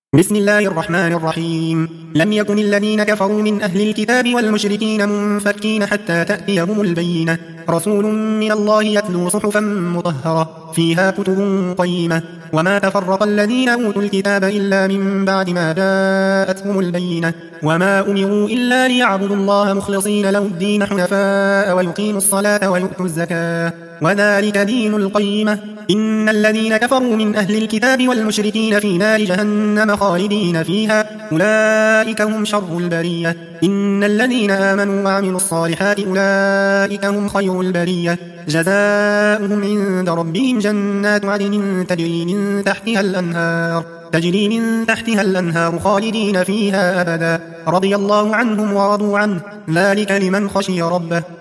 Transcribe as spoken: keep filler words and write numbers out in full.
بسم الله الرحمن الرحيم. لم يكن الذين كفروا من أهل الكتاب والمشركين منفكين حتى تأتيهم البينة، رسول من الله يتلو صحفا مطهرة فيها كتب قيمة. وما تفرق الذين أوتوا الكتاب إلا من بعد ما جاءتهم البينة، وما أمروا إلا ليعبدوا الله مخلصين له الدين حنفاء ويقيموا الصلاة ويؤتوا الزكاة وذلك دين القيمة. إن الذين كفروا من أهل الكتاب والمشركين في نار جهنم خالدين فيها أولئك هم شر البرية. إن الذين آمنوا وعملوا الصالحات أولئك هم خير البرية، جزاؤهم عند ربهم جنات عدن تجري من تحتها الأنهار تجري من تحتها الأنهار خالدين فيها أبدا، رضي الله عنهم ورضوا عنه، ذلك لمن خشي ربه.